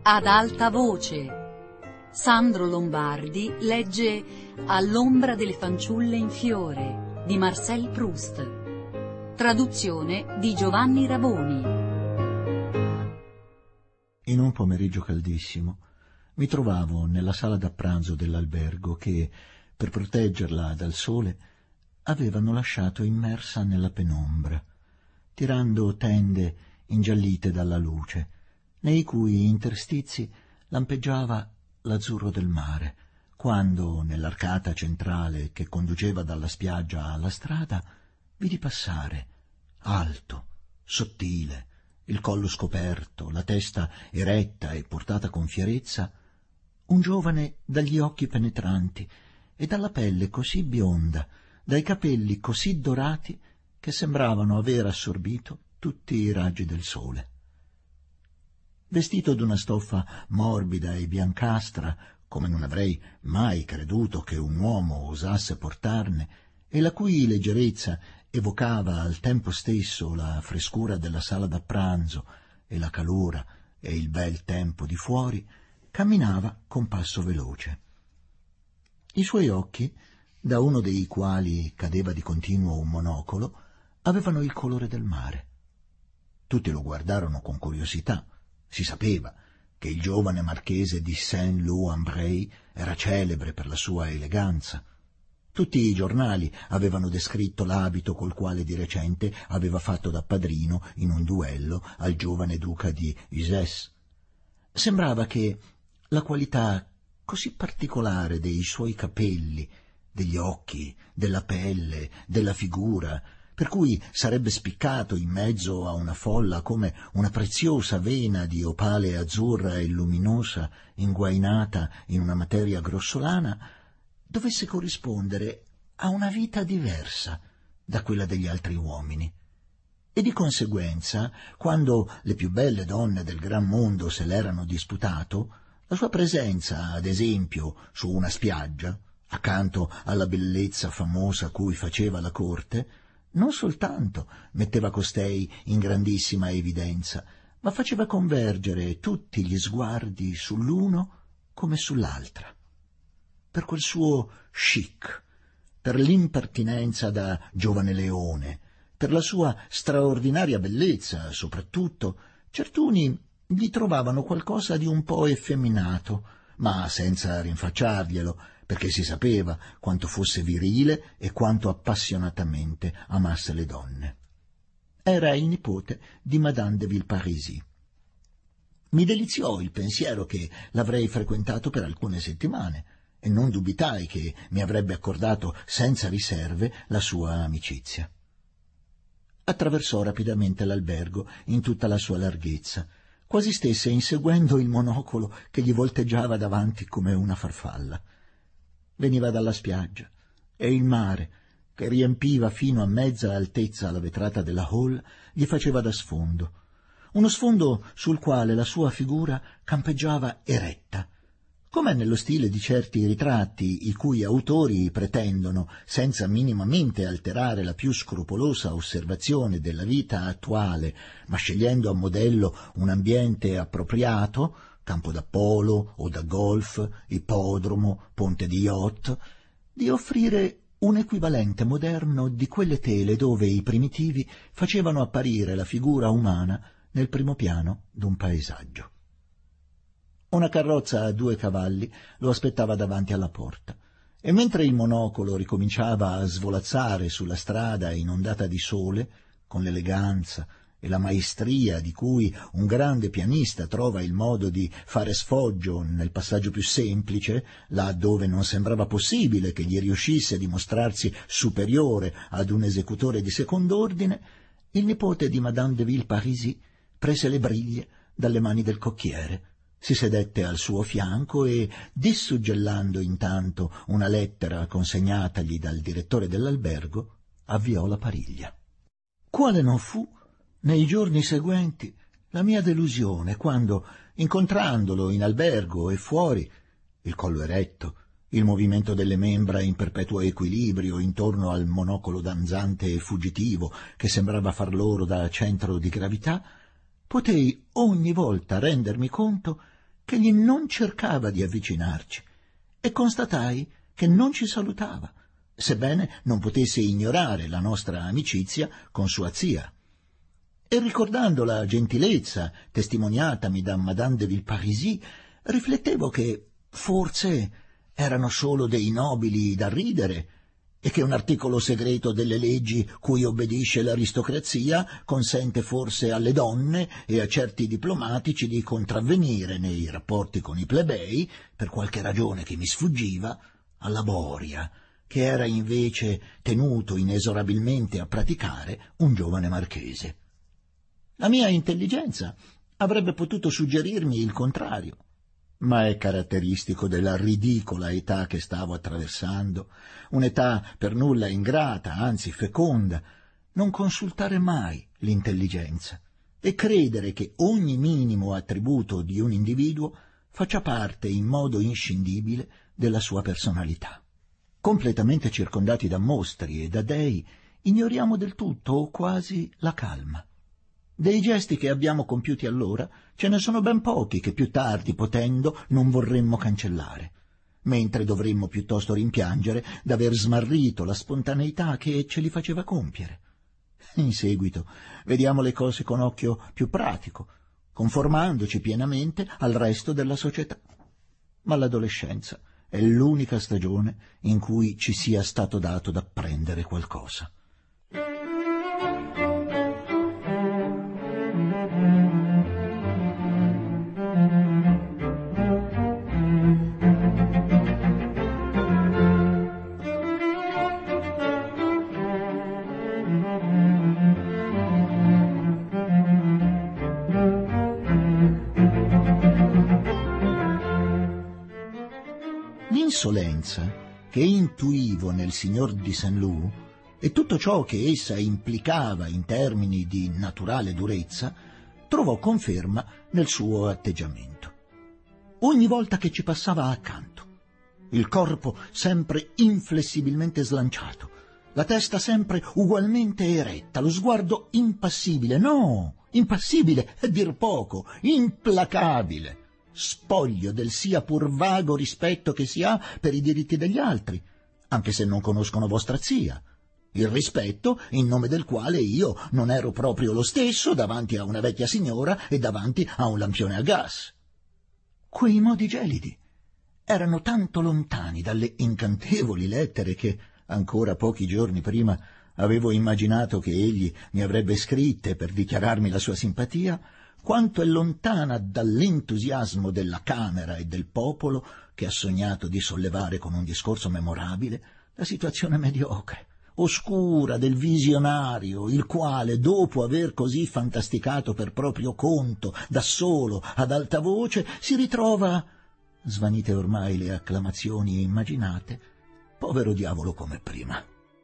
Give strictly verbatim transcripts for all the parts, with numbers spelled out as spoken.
Ad alta voce. Sandro Lombardi legge All'ombra delle fanciulle in fiore di Marcel Proust. Traduzione di Giovanni Raboni. In un pomeriggio caldissimo mi trovavo nella sala da pranzo dell'albergo che, per proteggerla dal sole, avevano lasciato immersa nella penombra, tirando tende ingiallite dalla luce, nei cui interstizi lampeggiava l'azzurro del mare, quando, nell'arcata centrale che conduceva dalla spiaggia alla strada, vidi passare, alto, sottile, il collo scoperto, la testa eretta e portata con fierezza, un giovane dagli occhi penetranti e dalla pelle così bionda, dai capelli così dorati che sembravano aver assorbito tutti i raggi del sole. Vestito d'una stoffa morbida e biancastra, come non avrei mai creduto che un uomo osasse portarne, e la cui leggerezza evocava al tempo stesso la frescura della sala da pranzo e la calura e il bel tempo di fuori, camminava con passo veloce. I suoi occhi, da uno dei quali cadeva di continuo un monocolo, avevano il colore del mare. Tutti lo guardarono con curiosità. Si sapeva che il giovane marchese di Saint-Lô-en-Bray era celebre per la sua eleganza. Tutti i giornali avevano descritto l'abito col quale di recente aveva fatto da padrino in un duello al giovane duca di Uzès. Sembrava che la qualità così particolare dei suoi capelli, degli occhi, della pelle, della figura, per cui sarebbe spiccato in mezzo a una folla come una preziosa vena di opale azzurra e luminosa inguainata in una materia grossolana, dovesse corrispondere a una vita diversa da quella degli altri uomini. E di conseguenza, quando le più belle donne del gran mondo se l'erano disputato, la sua presenza, ad esempio, su una spiaggia, accanto alla bellezza famosa cui faceva la corte, non soltanto metteva costei in grandissima evidenza, ma faceva convergere tutti gli sguardi sull'uno come sull'altra. Per quel suo chic, per l'impertinenza da giovane leone, per la sua straordinaria bellezza, soprattutto, certuni gli trovavano qualcosa di un po' effeminato, ma senza rinfacciarglielo, perché si sapeva quanto fosse virile e quanto appassionatamente amasse le donne. Era il nipote di Madame de Villeparisis. Mi deliziò il pensiero che l'avrei frequentato per alcune settimane e non dubitai che mi avrebbe accordato senza riserve la sua amicizia. Attraversò rapidamente l'albergo in tutta la sua larghezza, quasi stesse inseguendo il monocolo che gli volteggiava davanti come una farfalla. Veniva dalla spiaggia e il mare, che riempiva fino a mezza altezza la vetrata della hall, gli faceva da sfondo, uno sfondo sul quale la sua figura campeggiava eretta, come nello stile di certi ritratti i cui autori pretendono, senza minimamente alterare la più scrupolosa osservazione della vita attuale, ma scegliendo a modello un ambiente appropriato, campo da polo o da golf, ippodromo, ponte di yacht, di offrire un equivalente moderno di quelle tele dove i primitivi facevano apparire la figura umana nel primo piano d'un paesaggio. Una carrozza a due cavalli lo aspettava davanti alla porta, e mentre il monocolo ricominciava a svolazzare sulla strada inondata di sole, con l'eleganza e la maestria di cui un grande pianista trova il modo di fare sfoggio nel passaggio più semplice, là dove non sembrava possibile che gli riuscisse di mostrarsi superiore ad un esecutore di second'ordine, il nipote di Madame de Villeparisis prese le briglie dalle mani del cocchiere, si sedette al suo fianco e, dissuggellando intanto una lettera consegnatagli dal direttore dell'albergo, avviò la pariglia. Quale non fu, nei giorni seguenti, la mia delusione quando, incontrandolo in albergo e fuori, il collo eretto, il movimento delle membra in perpetuo equilibrio intorno al monocolo danzante e fuggitivo che sembrava far loro da centro di gravità, potei ogni volta rendermi conto ch'egli non cercava di avvicinarci, e constatai che non ci salutava, sebbene non potesse ignorare la nostra amicizia con sua zia. E ricordando la gentilezza testimoniatami da Madame de Villeparisis, riflettevo che forse erano solo dei nobili da ridere e che un articolo segreto delle leggi cui obbedisce l'aristocrazia consente forse alle donne e a certi diplomatici di contravvenire nei rapporti con i plebei, per qualche ragione che mi sfuggiva, alla boria che era invece tenuto inesorabilmente a praticare un giovane marchese. La mia intelligenza avrebbe potuto suggerirmi il contrario, ma è caratteristico della ridicola età che stavo attraversando, un'età per nulla ingrata, anzi feconda, non consultare mai l'intelligenza e credere che ogni minimo attributo di un individuo faccia parte in modo inscindibile della sua personalità. Completamente circondati da mostri e da dei, ignoriamo del tutto o quasi la calma. Dei gesti che abbiamo compiuti allora ce ne sono ben pochi che più tardi, potendo, non vorremmo cancellare, mentre dovremmo piuttosto rimpiangere d'aver smarrito la spontaneità che ce li faceva compiere. In seguito vediamo le cose con occhio più pratico, conformandoci pienamente al resto della società. Ma l'adolescenza è l'unica stagione in cui ci sia stato dato d'apprendere qualcosa. L'insolenza che intuivo nel signor di Saint-Loup e tutto ciò che essa implicava in termini di naturale durezza trovò conferma nel suo atteggiamento. Ogni volta che ci passava accanto, il corpo sempre inflessibilmente slanciato, la testa sempre ugualmente eretta, lo sguardo impassibile, no, impassibile è dir poco, implacabile, spoglio del sia pur vago rispetto che si ha per i diritti degli altri, anche se non conoscono vostra zia, il rispetto in nome del quale io non ero proprio lo stesso davanti a una vecchia signora e davanti a un lampione a gas. Quei modi gelidi erano tanto lontani dalle incantevoli lettere che, ancora pochi giorni prima, avevo immaginato che egli mi avrebbe scritte per dichiararmi la sua simpatia, quanto è lontana dall'entusiasmo della Camera e del popolo che ha sognato di sollevare con un discorso memorabile la situazione mediocre, oscura del visionario, il quale, dopo aver così fantasticato per proprio conto, da solo, ad alta voce, si ritrova, svanite ormai le acclamazioni immaginate, povero diavolo come prima.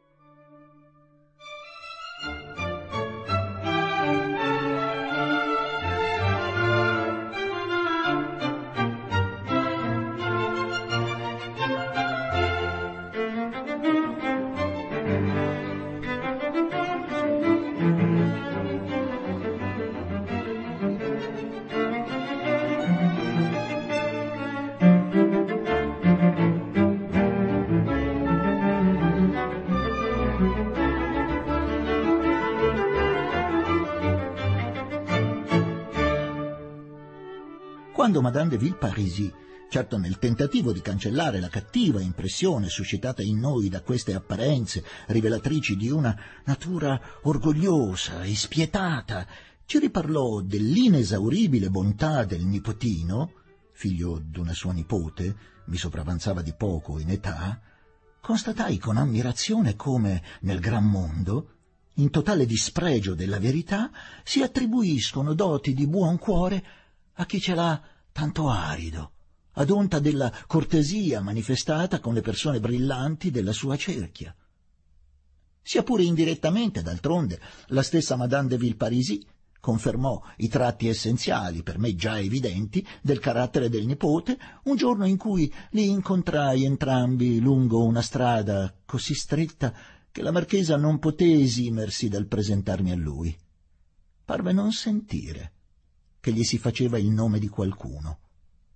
Quando Madame de Villeparisis, certo nel tentativo di cancellare la cattiva impressione suscitata in noi da queste apparenze rivelatrici di una natura orgogliosa e spietata, ci riparlò dell'inesauribile bontà del nipotino, figlio d'una sua nipote, mi sopravanzava di poco in età, constatai con ammirazione come nel gran mondo, in totale dispregio della verità, si attribuiscono doti di buon cuore a chi ce l'ha tanto arido, ad onta della cortesia manifestata con le persone brillanti della sua cerchia. Sia pure indirettamente, d'altronde, la stessa Madame de Villeparisis confermò i tratti essenziali, per me già evidenti, del carattere del nipote, un giorno in cui li incontrai entrambi lungo una strada così stretta che la marchesa non poté esimersi dal presentarmi a lui. Parve non sentire che gli si faceva il nome di qualcuno.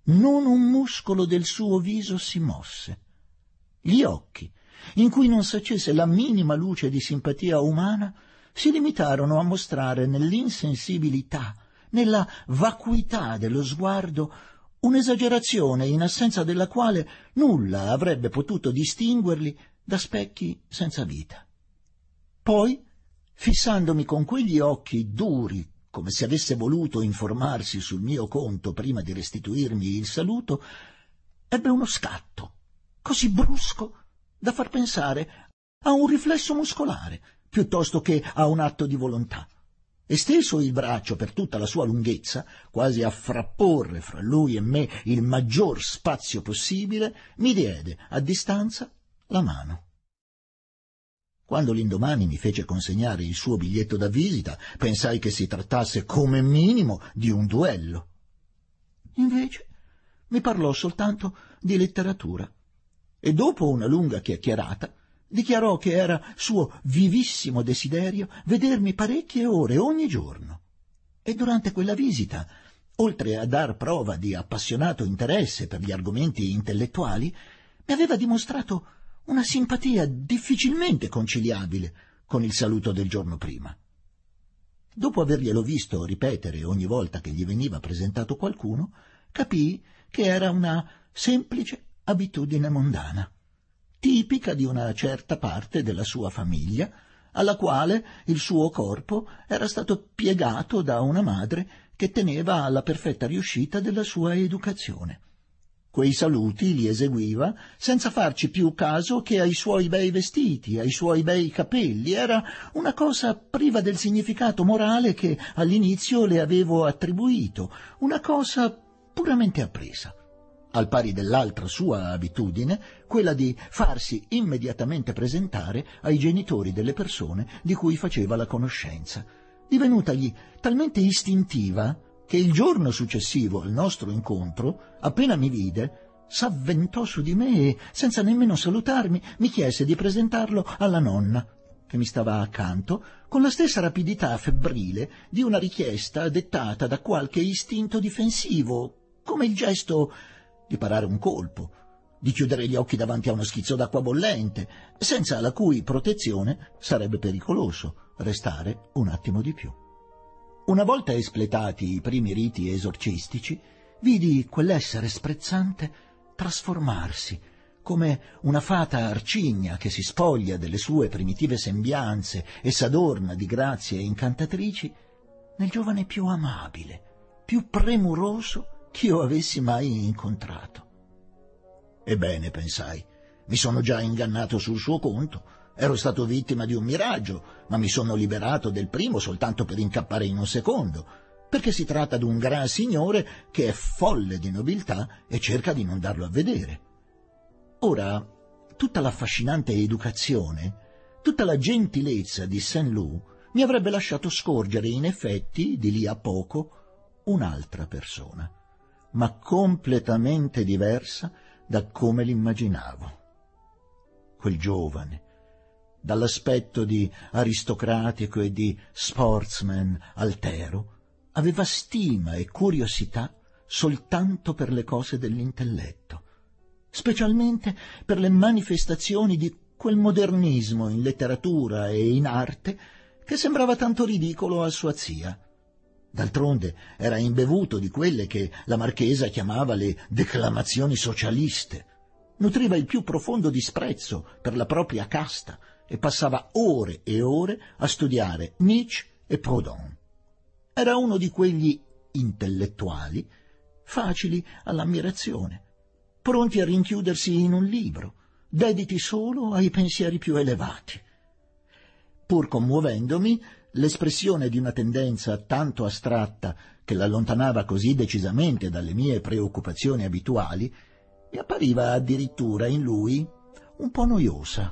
Non un muscolo del suo viso si mosse. Gli occhi, in cui non s'accese la minima luce di simpatia umana, si limitarono a mostrare nell'insensibilità, nella vacuità dello sguardo, un'esagerazione in assenza della quale nulla avrebbe potuto distinguerli da specchi senza vita. Poi, fissandomi con quegli occhi duri, come se avesse voluto informarsi sul mio conto prima di restituirmi il saluto, ebbe uno scatto, così brusco da far pensare a un riflesso muscolare, piuttosto che a un atto di volontà. Esteso il braccio per tutta la sua lunghezza, quasi a frapporre fra lui e me il maggior spazio possibile, mi diede, a distanza, la mano. Quando l'indomani mi fece consegnare il suo biglietto da visita, pensai che si trattasse come minimo di un duello. Invece mi parlò soltanto di letteratura e dopo una lunga chiacchierata dichiarò che era suo vivissimo desiderio vedermi parecchie ore ogni giorno. E durante quella visita, oltre a dar prova di appassionato interesse per gli argomenti intellettuali, mi aveva dimostrato una simpatia difficilmente conciliabile con il saluto del giorno prima. Dopo averglielo visto ripetere ogni volta che gli veniva presentato qualcuno, capii che era una semplice abitudine mondana, tipica di una certa parte della sua famiglia, alla quale il suo corpo era stato piegato da una madre che teneva alla perfetta riuscita della sua educazione. Quei saluti li eseguiva senza farci più caso che ai suoi bei vestiti, ai suoi bei capelli. Era una cosa priva del significato morale che all'inizio le avevo attribuito, una cosa puramente appresa, al pari dell'altra sua abitudine, quella di farsi immediatamente presentare ai genitori delle persone di cui faceva la conoscenza, divenutagli talmente istintiva che il giorno successivo al nostro incontro, appena mi vide, s'avventò su di me e, senza nemmeno salutarmi, mi chiese di presentarlo alla nonna, che mi stava accanto, con la stessa rapidità febbrile di una richiesta dettata da qualche istinto difensivo, come il gesto di parare un colpo, di chiudere gli occhi davanti a uno schizzo d'acqua bollente, senza la cui protezione sarebbe pericoloso restare un attimo di più. Una volta espletati i primi riti esorcistici, vidi quell'essere sprezzante trasformarsi, come una fata arcigna che si spoglia delle sue primitive sembianze e s'adorna di grazie incantatrici, nel giovane più amabile, più premuroso ch'io avessi mai incontrato. Ebbene, pensai, mi sono già ingannato sul suo conto. Ero stato vittima di un miraggio, ma mi sono liberato del primo soltanto per incappare in un secondo, perché si tratta di un gran signore che è folle di nobiltà e cerca di non darlo a vedere. Ora, tutta l'affascinante educazione, tutta la gentilezza di Saint-Loup mi avrebbe lasciato scorgere in effetti, di lì a poco, un'altra persona, ma completamente diversa da come l'immaginavo. Quel giovane, dall'aspetto di aristocratico e di sportsman altero, aveva stima e curiosità soltanto per le cose dell'intelletto, specialmente per le manifestazioni di quel modernismo in letteratura e in arte che sembrava tanto ridicolo a sua zia. D'altronde era imbevuto di quelle che la marchesa chiamava le declamazioni socialiste, nutriva il più profondo disprezzo per la propria casta e passava ore e ore a studiare Nietzsche e Proudhon. Era uno di quegli intellettuali facili all'ammirazione, pronti a rinchiudersi in un libro, dediti solo ai pensieri più elevati. Pur commuovendomi, l'espressione di una tendenza tanto astratta che l'allontanava così decisamente dalle mie preoccupazioni abituali, mi appariva addirittura in lui un po' noiosa.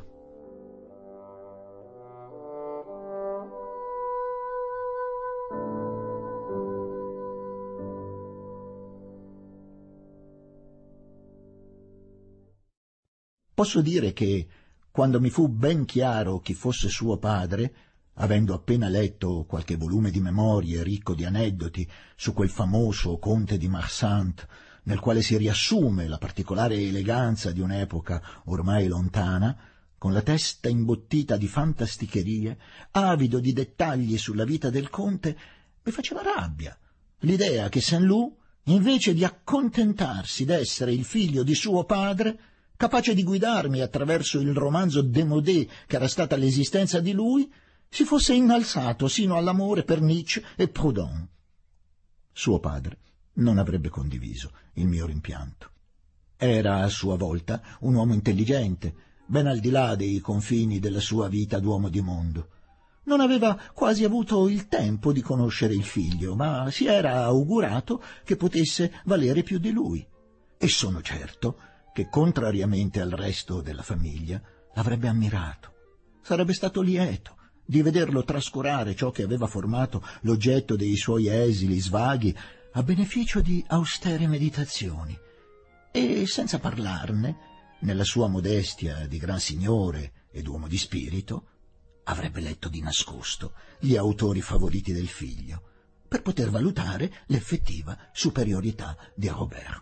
Posso dire che, quando mi fu ben chiaro chi fosse suo padre, avendo appena letto qualche volume di memorie ricco di aneddoti su quel famoso conte di Marsant, nel quale si riassume la particolare eleganza di un'epoca ormai lontana, con la testa imbottita di fantasticherie, avido di dettagli sulla vita del conte, mi faceva rabbia l'idea che Saint-Loup, invece di accontentarsi d'essere il figlio di suo padre, capace di guidarmi attraverso il romanzo démodé che era stata l'esistenza di lui, si fosse innalzato sino all'amore per Nietzsche e Proudhon. Suo padre non avrebbe condiviso il mio rimpianto. Era a sua volta un uomo intelligente, ben al di là dei confini della sua vita d'uomo di mondo. Non aveva quasi avuto il tempo di conoscere il figlio, ma si era augurato che potesse valere più di lui. E sono certo che, contrariamente al resto della famiglia, l'avrebbe ammirato. Sarebbe stato lieto di vederlo trascurare ciò che aveva formato l'oggetto dei suoi esili svaghi a beneficio di austere meditazioni. E senza parlarne, nella sua modestia di gran signore ed uomo di spirito, avrebbe letto di nascosto gli autori favoriti del figlio, per poter valutare l'effettiva superiorità di Robert.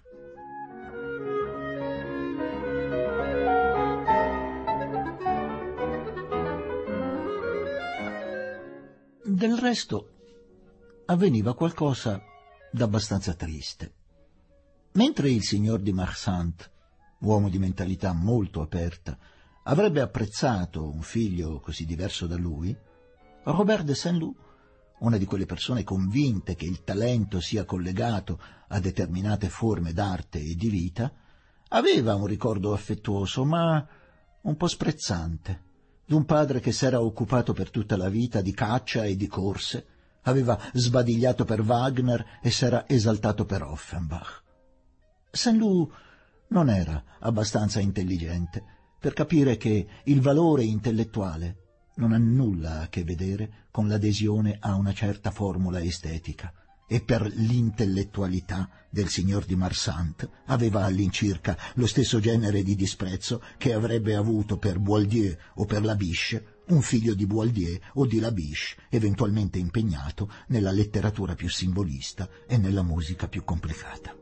Del resto avveniva qualcosa d'abbastanza triste. Mentre il signor di Marsant, uomo di mentalità molto aperta, avrebbe apprezzato un figlio così diverso da lui, Robert de Saint-Loup, una di quelle persone convinte che il talento sia collegato a determinate forme d'arte e di vita, aveva un ricordo affettuoso, ma un po' sprezzante, d'un padre che s'era occupato per tutta la vita di caccia e di corse, aveva sbadigliato per Wagner e s'era esaltato per Offenbach. Saint-Loup non era abbastanza intelligente per capire che il valore intellettuale non ha nulla a che vedere con l'adesione a una certa formula estetica, e per l'intellettualità del signor di Marsant aveva all'incirca lo stesso genere di disprezzo che avrebbe avuto per Boieldieu o per Labiche un figlio di Boieldieu o di Labiche, eventualmente impegnato nella letteratura più simbolista e nella musica più complicata.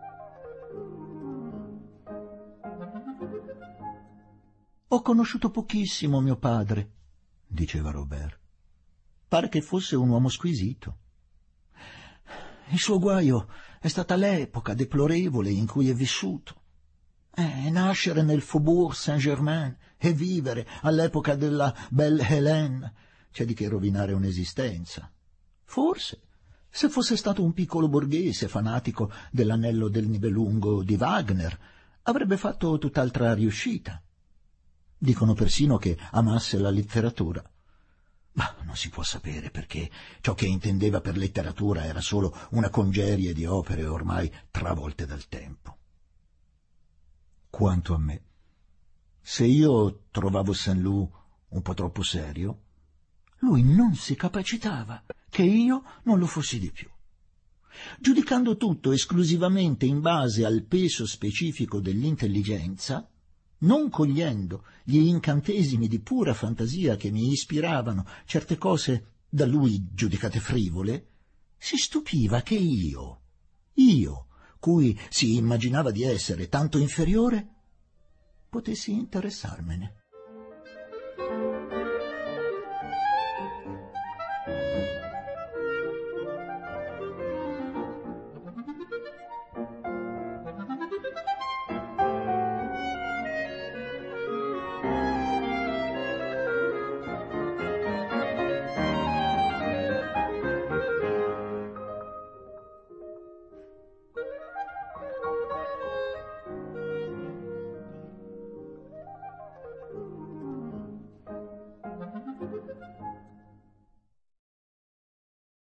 «Ho conosciuto pochissimo mio padre», diceva Robert. «Pare che fosse un uomo squisito. Il suo guaio è stata l'epoca deplorevole in cui è vissuto. Eh, nascere nel Faubourg Saint-Germain e vivere all'epoca della Belle Hélène c'è di che rovinare un'esistenza. Forse, se fosse stato un piccolo borghese fanatico dell'Anello del Nibelungo di Wagner, avrebbe fatto tutt'altra riuscita. Dicono persino che amasse la letteratura. Ma non si può sapere, perché ciò che intendeva per letteratura era solo una congerie di opere ormai travolte dal tempo. Quanto a me, se io trovavo Saint-Loup un po' troppo serio, lui non si capacitava che io non lo fossi di più. Giudicando tutto esclusivamente in base al peso specifico dell'intelligenza, non cogliendo gli incantesimi di pura fantasia che mi ispiravano certe cose da lui giudicate frivole, si stupiva che io, io, cui si immaginava di essere tanto inferiore, potessi interessarmene.